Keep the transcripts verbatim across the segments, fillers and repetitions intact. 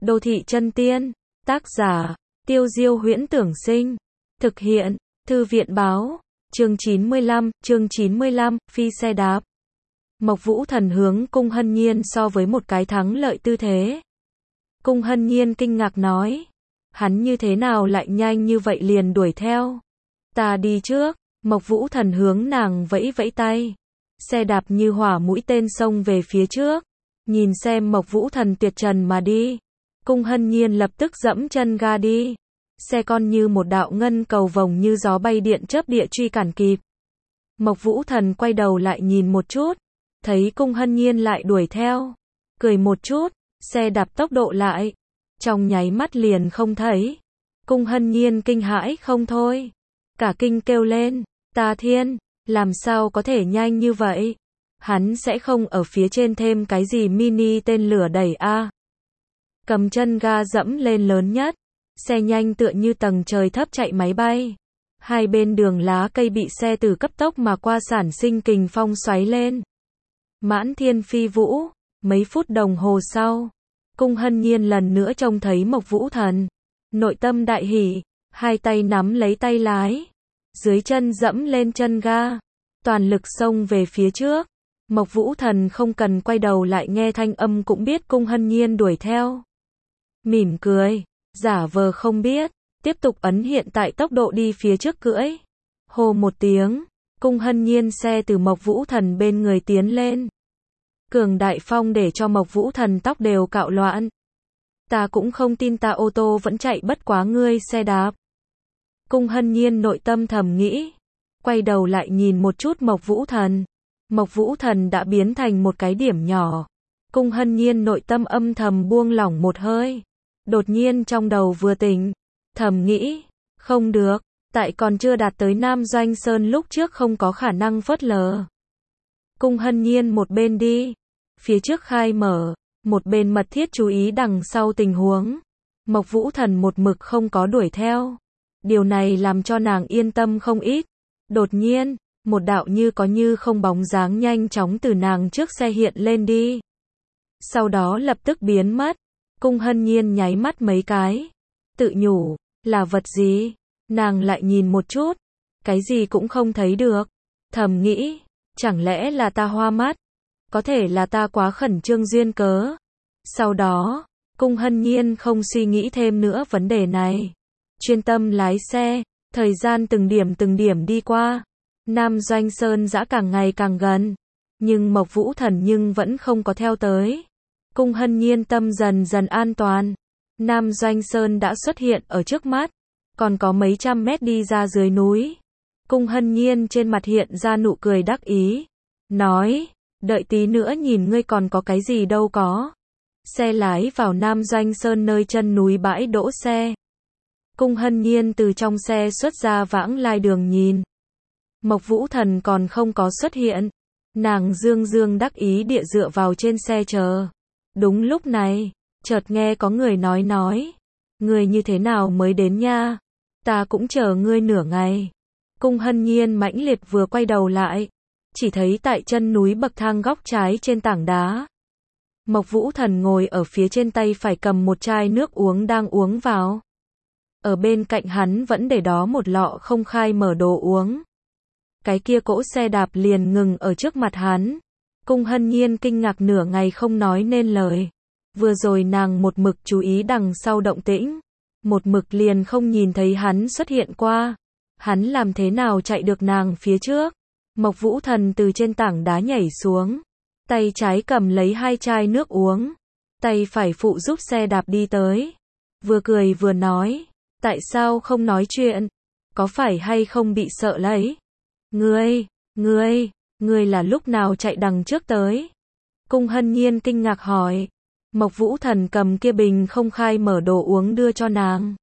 Đô thị chân tiên, tác giả, Tiêu Diêu Huyễn Tưởng Sinh, thực hiện, Thư viện báo, chương chín mươi lăm, chương chín mươi lăm, phi xe đạp. Mộc Vũ Thần hướng Cung Hân Nhiên so với một cái thắng lợi tư thế. Cung Hân Nhiên kinh ngạc nói, hắn như thế nào lại nhanh như vậy liền đuổi theo. Ta đi trước. Mộc Vũ Thần hướng nàng vẫy vẫy tay. Xe đạp như hỏa mũi tên xông về phía trước. Nhìn xem Mộc Vũ Thần tuyệt trần mà đi. Cung Hân Nhiên lập tức dẫm chân ga đi. Xe con như một đạo ngân cầu vồng như gió bay điện chớp địa truy cản kịp. Mộc Vũ Thần quay đầu lại nhìn một chút. Thấy Cung Hân Nhiên lại đuổi theo. Cười một chút, xe đạp tốc độ lại. Trong nháy mắt liền không thấy. Cung Hân Nhiên kinh hãi không thôi. Cả kinh kêu lên, ta thiên, làm sao có thể nhanh như vậy? Hắn sẽ không ở phía trên thêm cái gì mini tên lửa đẩy a? À? Cầm chân ga dẫm lên lớn nhất, xe nhanh tựa như tầng trời thấp chạy máy bay. Hai bên đường lá cây bị xe từ cấp tốc mà qua sản sinh kình phong xoáy lên. Mãn thiên phi vũ, mấy phút đồng hồ sau, Cung Hân Nhiên lần nữa trông thấy Mộc Vũ Thần, nội tâm đại hỉ, hai tay nắm lấy tay lái, dưới chân dẫm lên chân ga, toàn lực xông về phía trước. Mộc Vũ Thần không cần quay đầu lại nghe thanh âm cũng biết Cung Hân Nhiên đuổi theo. Mỉm cười, giả vờ không biết, tiếp tục ấn hiện tại tốc độ đi phía trước cưỡi. Hô một tiếng, Cung Hân Nhiên xe từ Mộc Vũ Thần bên người tiến lên. Cường đại phong để cho Mộc Vũ Thần tóc đều cạo loạn. Ta cũng không tin ta ô tô vẫn chạy bất quá ngươi xe đạp. Cung Hân Nhiên nội tâm thầm nghĩ. Quay đầu lại nhìn một chút Mộc Vũ Thần. Mộc Vũ Thần đã biến thành một cái điểm nhỏ. Cung Hân Nhiên nội tâm âm thầm buông lỏng một hơi. Đột nhiên trong đầu vừa tỉnh. Thầm nghĩ, không được, tại còn chưa đạt tới Nam Doanh Sơn lúc trước không có khả năng phớt lờ. Cung Hân Nhiên một bên đi, phía trước khai mở, một bên mật thiết chú ý đằng sau tình huống. Mộc Vũ Thần một mực không có đuổi theo. Điều này làm cho nàng yên tâm không ít. Đột nhiên, một đạo như có như không bóng dáng nhanh chóng từ nàng trước xe hiện lên đi. Sau đó lập tức biến mất. Cung Hân Nhiên nháy mắt mấy cái. Tự nhủ, là vật gì? Nàng lại nhìn một chút. Cái gì cũng không thấy được. Thầm nghĩ, chẳng lẽ là ta hoa mắt? Có thể là ta quá khẩn trương duyên cớ. Sau đó, Cung Hân Nhiên không suy nghĩ thêm nữa vấn đề này. Chuyên tâm lái xe, thời gian từng điểm từng điểm đi qua. Nam Doanh Sơn dã càng ngày càng gần. Nhưng Mộc Vũ Thần nhưng vẫn không có theo tới. Cung Hân Nhiên tâm dần dần an toàn. Nam Doanh Sơn đã xuất hiện ở trước mắt. Còn có mấy trăm mét đi ra dưới núi. Cung Hân Nhiên trên mặt hiện ra nụ cười đắc ý. Nói, đợi tí nữa nhìn ngươi còn có cái gì đâu có. Xe lái vào Nam Doanh Sơn nơi chân núi bãi đỗ xe. Cung Hân Nhiên từ trong xe xuất ra vãng lai đường nhìn. Mộc Vũ Thần còn không có xuất hiện. Nàng dương dương đắc ý địa dựa vào trên xe chờ. Đúng lúc này, chợt nghe có người nói nói. Ngươi như thế nào mới đến nha? Ta cũng chờ ngươi nửa ngày. Cung Hân Nhiên mãnh liệt vừa quay đầu lại. Chỉ thấy tại chân núi bậc thang góc trái trên tảng đá. Mộc Vũ Thần ngồi ở phía trên, tay phải cầm một chai nước uống đang uống vào. Ở bên cạnh hắn vẫn để đó một lọ không khai mở đồ uống. Cái kia cỗ xe đạp liền ngừng ở trước mặt hắn. Cung Hân Nhiên kinh ngạc nửa ngày không nói nên lời. Vừa rồi nàng một mực chú ý đằng sau động tĩnh. Một mực liền không nhìn thấy hắn xuất hiện qua. Hắn làm thế nào chạy được nàng phía trước? Mộc Vũ Thần từ trên tảng đá nhảy xuống. Tay trái cầm lấy hai chai nước uống. Tay phải phụ giúp xe đạp đi tới. Vừa cười vừa nói. Tại sao không nói chuyện? Có phải hay không bị sợ lấy? Ngươi, ngươi, ngươi là lúc nào chạy đằng trước tới? Cung Hân Nhiên kinh ngạc hỏi. Mộc Vũ Thần cầm kia bình không khai mở đồ uống đưa cho nàng.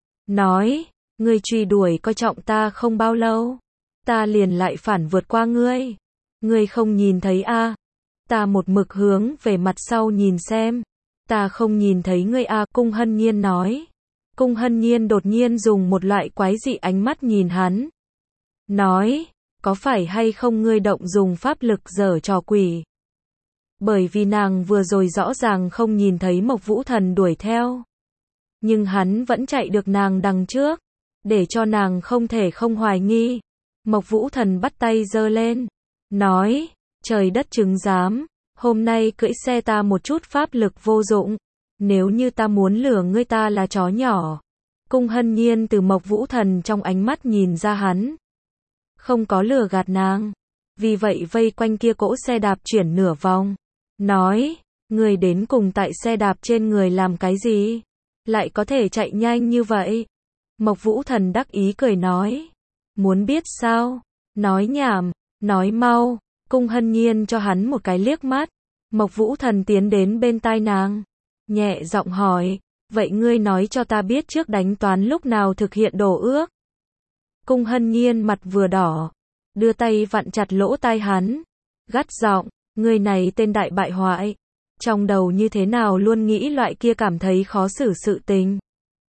Nói, ngươi truy đuổi coi trọng ta không bao lâu. Ta liền lại phản vượt qua ngươi. Ngươi không nhìn thấy a? À? Ta một mực hướng về mặt sau nhìn xem. Ta không nhìn thấy ngươi a, à? Cung Hân Nhiên nói. Cung Hân Nhiên đột nhiên dùng một loại quái dị ánh mắt nhìn hắn. Nói, có phải hay không ngươi động dùng pháp lực giở trò quỷ? Bởi vì nàng vừa rồi rõ ràng không nhìn thấy Mộc Vũ Thần đuổi theo. Nhưng hắn vẫn chạy được nàng đằng trước, để cho nàng không thể không hoài nghi. Mộc Vũ Thần bắt tay giơ lên, nói, trời đất chứng giám, hôm nay cưỡi xe ta một chút pháp lực vô dụng, nếu như ta muốn lừa ngươi ta là chó nhỏ. Cung Hân Nhiên từ Mộc Vũ Thần trong ánh mắt nhìn ra hắn không có lừa gạt nàng, vì vậy vây quanh kia cỗ xe đạp chuyển nửa vòng, nói, ngươi đến cùng tại xe đạp trên người làm cái gì, lại có thể chạy nhanh như vậy. Mộc Vũ Thần đắc ý cười nói, muốn biết sao, nói nhảm, nói mau. Cung Hân Nhiên cho hắn một cái liếc mắt. Mộc Vũ Thần tiến đến bên tai nàng, nhẹ giọng hỏi, vậy ngươi nói cho ta biết trước đánh toán lúc nào thực hiện đồ ước. Cung Hân Nhiên mặt vừa đỏ, đưa tay vặn chặt lỗ tai hắn, gắt giọng, ngươi này tên đại bại hoại, trong đầu như thế nào luôn nghĩ loại kia cảm thấy khó xử sự tình.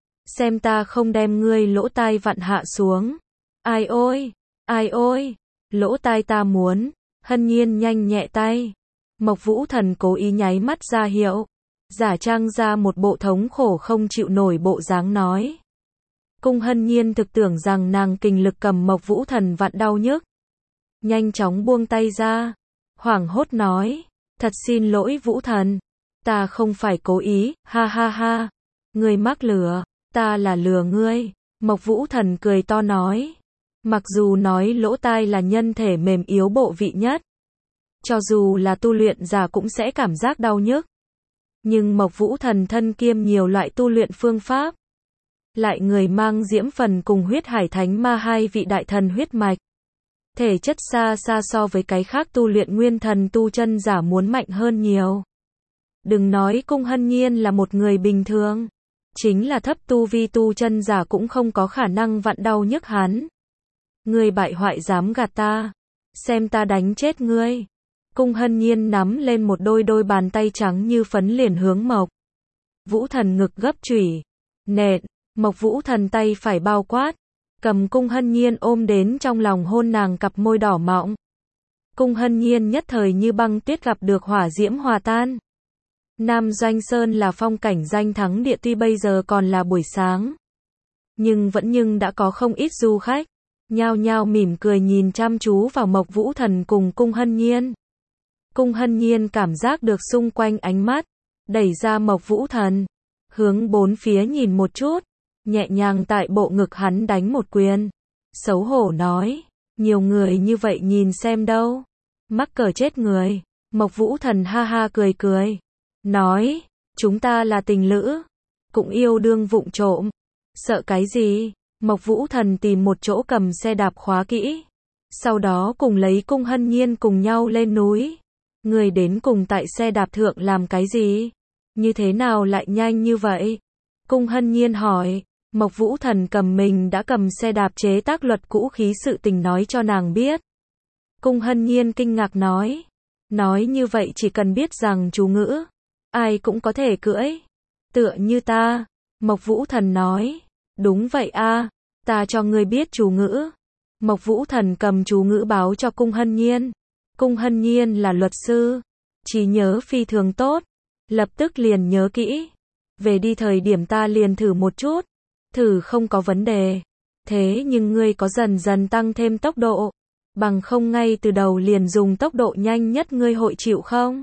Xem ta không đem ngươi lỗ tai vặn hạ xuống. Ai ôi, ai ôi, lỗ tai ta muốn. Hân Nhiên nhanh nhẹ tay. Mộc Vũ Thần cố ý nháy mắt ra hiệu, giả trang ra một bộ thống khổ không chịu nổi bộ dáng nói. Cung Hân Nhiên thực tưởng rằng nàng kình lực cầm Mộc Vũ Thần vặn đau nhức. Nhanh chóng buông tay ra, hoảng hốt nói, thật xin lỗi Vũ Thần, ta không phải cố ý, ha ha ha, ngươi mắc lừa, ta là lừa ngươi. Mộc Vũ Thần cười to nói, mặc dù nói lỗ tai là nhân thể mềm yếu bộ vị nhất, cho dù là tu luyện giả cũng sẽ cảm giác đau nhức, nhưng Mộc Vũ Thần thân kiêm nhiều loại tu luyện phương pháp, lại người mang diễm phần cùng huyết hải thánh ma hai vị đại thần huyết mạch, thể chất xa xa so với cái khác tu luyện nguyên thần tu chân giả muốn mạnh hơn nhiều. Đừng nói Cung Hân Nhiên là một người bình thường, chính là thấp tu vi tu chân giả cũng không có khả năng vặn đau nhức hắn. Ngươi bại hoại dám gạt ta, xem ta đánh chết ngươi. Cung Hân Nhiên nắm lên một đôi đôi bàn tay trắng như phấn liền hướng Mộc Vũ Thần ngực gấp chủy, nện. Mộc Vũ Thần tay phải bao quát, cầm Cung Hân Nhiên ôm đến trong lòng hôn nàng cặp môi đỏ mọng. Cung Hân Nhiên nhất thời như băng tuyết gặp được hỏa diễm hòa tan. Nam Doanh Sơn là phong cảnh danh thắng địa, tuy bây giờ còn là buổi sáng, nhưng vẫn nhưng đã có không ít du khách nhao nhao mỉm cười nhìn chăm chú vào Mộc Vũ Thần cùng Cung Hân Nhiên. Cung Hân Nhiên cảm giác được xung quanh ánh mắt, đẩy ra Mộc Vũ Thần, hướng bốn phía nhìn một chút, nhẹ nhàng tại bộ ngực hắn đánh một quyền, xấu hổ nói, nhiều người như vậy nhìn xem đâu, mắc cỡ chết người. Mộc Vũ Thần ha ha cười cười, nói, chúng ta là tình lữ, cũng yêu đương vụng trộm, sợ cái gì. Mộc Vũ Thần tìm một chỗ cầm xe đạp khóa kỹ, sau đó cùng lấy Cung Hân Nhiên cùng nhau lên núi. Người đến cùng tại xe đạp thượng làm cái gì? Như thế nào lại nhanh như vậy? Cung Hân Nhiên hỏi. Mộc Vũ Thần cầm mình đã cầm xe đạp chế tác luật cũ khí sự tình nói cho nàng biết. Cung Hân Nhiên kinh ngạc nói, nói như vậy chỉ cần biết rằng chú ngữ, ai cũng có thể cưỡi, tựa như ta. Mộc Vũ Thần nói, đúng vậy a, ta cho ngươi biết chú ngữ. Mộc Vũ Thần cầm chú ngữ báo cho Cung Hân Nhiên. Cung Hân Nhiên là luật sư, trí nhớ phi thường tốt, lập tức liền nhớ kỹ. Về đi thời điểm ta liền thử một chút, thử không có vấn đề. Thế nhưng ngươi có dần dần tăng thêm tốc độ, bằng không ngay từ đầu liền dùng tốc độ nhanh nhất ngươi hội chịu không?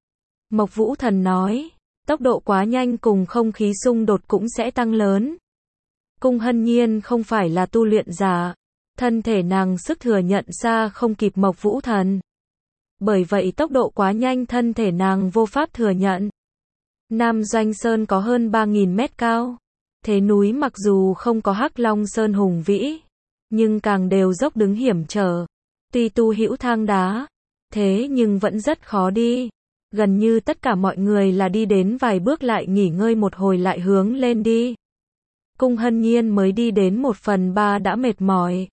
Mộc Vũ Thần nói, tốc độ quá nhanh cùng không khí xung đột cũng sẽ tăng lớn. Cung Hân Nhiên không phải là tu luyện giả, thân thể nàng sức thừa nhận xa không kịp Mộc Vũ Thần. Bởi vậy tốc độ quá nhanh thân thể nàng vô pháp thừa nhận. Nam Doanh Sơn có hơn ba nghìn mét cao. Thế núi mặc dù không có Hắc Long Sơn hùng vĩ, nhưng càng đều dốc đứng hiểm trở. Tuy tu hữu thang đá, thế nhưng vẫn rất khó đi. Gần như tất cả mọi người là đi đến vài bước lại nghỉ ngơi một hồi lại hướng lên đi. Cung Hân Nhiên mới đi đến một phần ba đã mệt mỏi.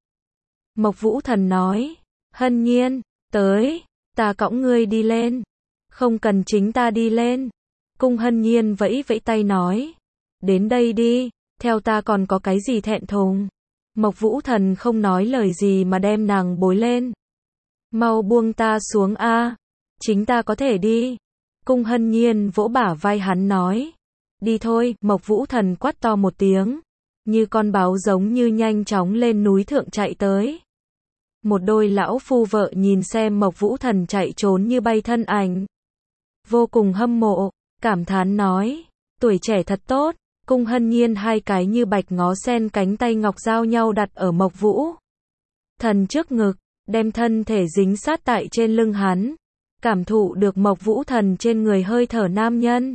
Mộc Vũ Thần nói, Hân Nhiên, tới, ta cõng ngươi đi lên. Không cần chính ta đi lên. Cung Hân Nhiên vẫy vẫy tay nói, đến đây đi, theo ta còn có cái gì thẹn thùng. Mộc Vũ Thần không nói lời gì mà đem nàng bối lên. Mau buông ta xuống a. Chính ta có thể đi. Cung Hân Nhiên vỗ bả vai hắn nói. Đi thôi, Mộc Vũ Thần quát to một tiếng. Như con báo giống như nhanh chóng lên núi thượng chạy tới. Một đôi lão phu vợ nhìn xem Mộc Vũ Thần chạy trốn như bay thân ảnh. Vô cùng hâm mộ, cảm thán nói. Tuổi trẻ thật tốt. Cung Hân Nhiên hai cái như bạch ngó sen cánh tay ngọc giao nhau đặt ở Mộc Vũ Thần trước ngực, đem thân thể dính sát tại trên lưng hắn. Cảm thụ được Mộc Vũ Thần trên người hơi thở nam nhân.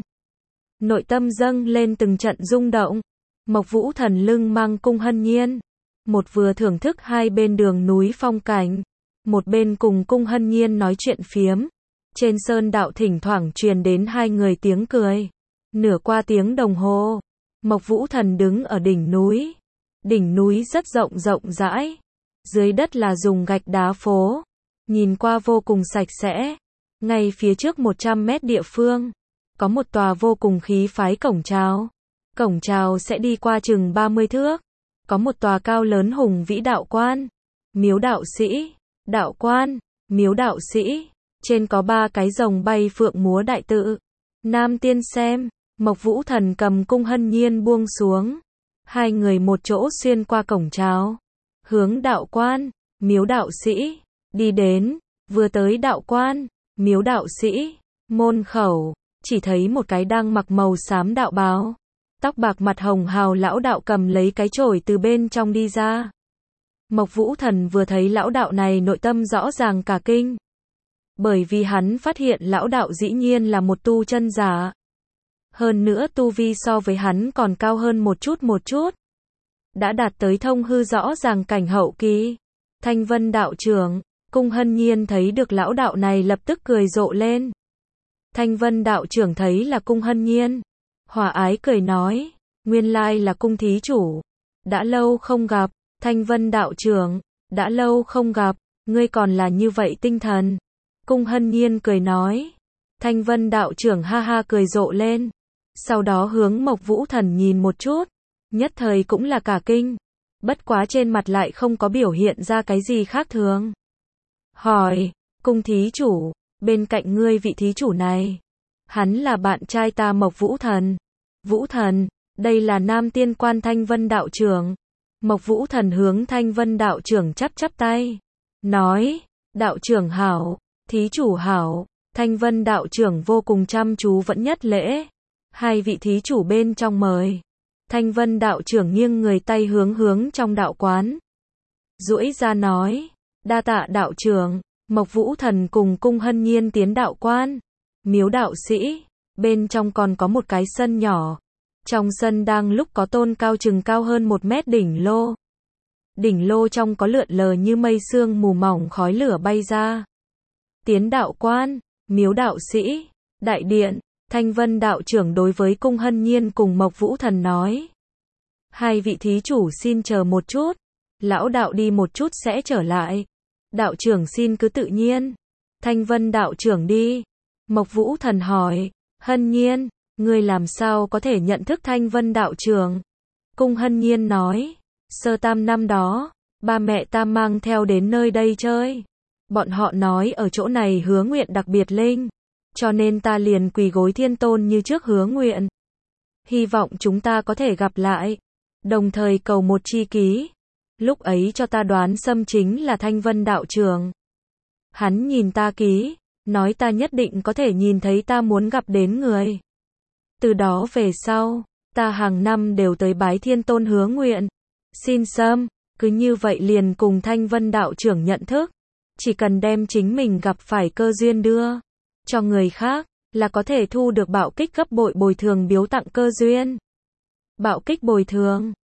Nội tâm dâng lên từng trận rung động. Mộc Vũ Thần lưng mang Cung Hân Nhiên. Một vừa thưởng thức hai bên đường núi phong cảnh. Một bên cùng Cung Hân Nhiên nói chuyện phiếm. Trên sơn đạo thỉnh thoảng truyền đến hai người tiếng cười. Nửa qua tiếng đồng hồ. Mộc Vũ Thần đứng ở đỉnh núi. Đỉnh núi rất rộng rộng rãi. Dưới đất là dùng gạch đá phố. Nhìn qua vô cùng sạch sẽ. Ngay phía trước một trăm mét địa phương. Có một tòa vô cùng khí phái cổng chào. Cổng chào sẽ đi qua chừng ba mươi thước. Có một tòa cao lớn hùng vĩ đạo quan. Miếu đạo sĩ. Đạo quan. Miếu đạo sĩ. Trên có ba cái rồng bay phượng múa đại tự. Nam tiên xem. Mộc Vũ Thần cầm Cung Hân Nhiên buông xuống. Hai người một chỗ xuyên qua cổng chào. Hướng đạo quan. Miếu đạo sĩ. Đi đến. Vừa tới đạo quan. Miếu đạo sĩ. Môn khẩu. Chỉ thấy một cái đang mặc màu xám đạo bào. Tóc bạc mặt hồng hào lão đạo cầm lấy cái chổi từ bên trong đi ra. Mộc Vũ Thần vừa thấy lão đạo này nội tâm rõ ràng cả kinh. Bởi vì hắn phát hiện lão đạo dĩ nhiên là một tu chân giả. Hơn nữa tu vi so với hắn còn cao hơn một chút một chút. Đã đạt tới thông hư rõ ràng cảnh hậu kỳ. Thanh Vân đạo trưởng, Cung Hân Nhiên thấy được lão đạo này lập tức cười rộ lên. Thanh Vân đạo trưởng thấy là Cung Hân Nhiên. Hòa ái cười nói, nguyên lai là Cung thí chủ. Đã lâu không gặp, Thanh Vân đạo trưởng, đã lâu không gặp, ngươi còn là như vậy tinh thần. Cung Hân Nhiên cười nói. Thanh Vân đạo trưởng ha ha cười rộ lên. Sau đó hướng Mộc Vũ Thần nhìn một chút. Nhất thời cũng là cả kinh. Bất quá trên mặt lại không có biểu hiện ra cái gì khác thường. Hỏi, Cung thí chủ, bên cạnh ngươi vị thí chủ này. Hắn là bạn trai ta Mộc Vũ Thần. Vũ Thần, đây là Nam Tiên Quan Thanh Vân đạo trưởng. Mộc Vũ Thần hướng Thanh Vân đạo trưởng chắp chắp tay. Nói, đạo trưởng hảo, thí chủ hảo. Thanh Vân đạo trưởng vô cùng chăm chú vẫn nhất lễ. Hai vị thí chủ bên trong mời. Thanh Vân đạo trưởng nghiêng người tay hướng hướng trong đạo quán. Duỗi ra nói, đa tạ đạo trưởng. Mộc Vũ Thần cùng Cung Hân Nhiên tiến đạo quan. Miếu đạo sĩ, bên trong còn có một cái sân nhỏ. Trong sân đang lúc có tôn cao chừng cao hơn một mét đỉnh lô. Đỉnh lô trong có lượn lờ như mây sương mù mỏng khói lửa bay ra. Tiến đạo quan, miếu đạo sĩ, đại điện, Thanh Vân đạo trưởng đối với Cung Hân Nhiên cùng Mộc Vũ Thần nói. Hai vị thí chủ xin chờ một chút. Lão đạo đi một chút sẽ trở lại. Đạo trưởng xin cứ tự nhiên. Thanh Vân đạo trưởng đi. Mộc Vũ Thần hỏi, Hân Nhiên, ngươi làm sao có thể nhận thức Thanh Vân đạo trưởng? Cung Hân Nhiên nói, sơ tam năm đó, ba mẹ ta mang theo đến nơi đây chơi. Bọn họ nói ở chỗ này hứa nguyện đặc biệt linh, cho nên ta liền quỳ gối thiên tôn như trước hứa nguyện. Hy vọng chúng ta có thể gặp lại, đồng thời cầu một chi ký. Lúc ấy cho ta đoán xâm chính là Thanh Vân đạo trưởng. Hắn nhìn ta ký, nói ta nhất định có thể nhìn thấy ta muốn gặp đến người. Từ đó về sau, ta hàng năm đều tới bái thiên tôn hứa nguyện. Xin xâm, cứ như vậy liền cùng Thanh Vân đạo trưởng nhận thức. Chỉ cần đem chính mình gặp phải cơ duyên đưa cho người khác, là có thể thu được bạo kích gấp bội bồi thường biếu tặng cơ duyên. Bạo kích bồi thường.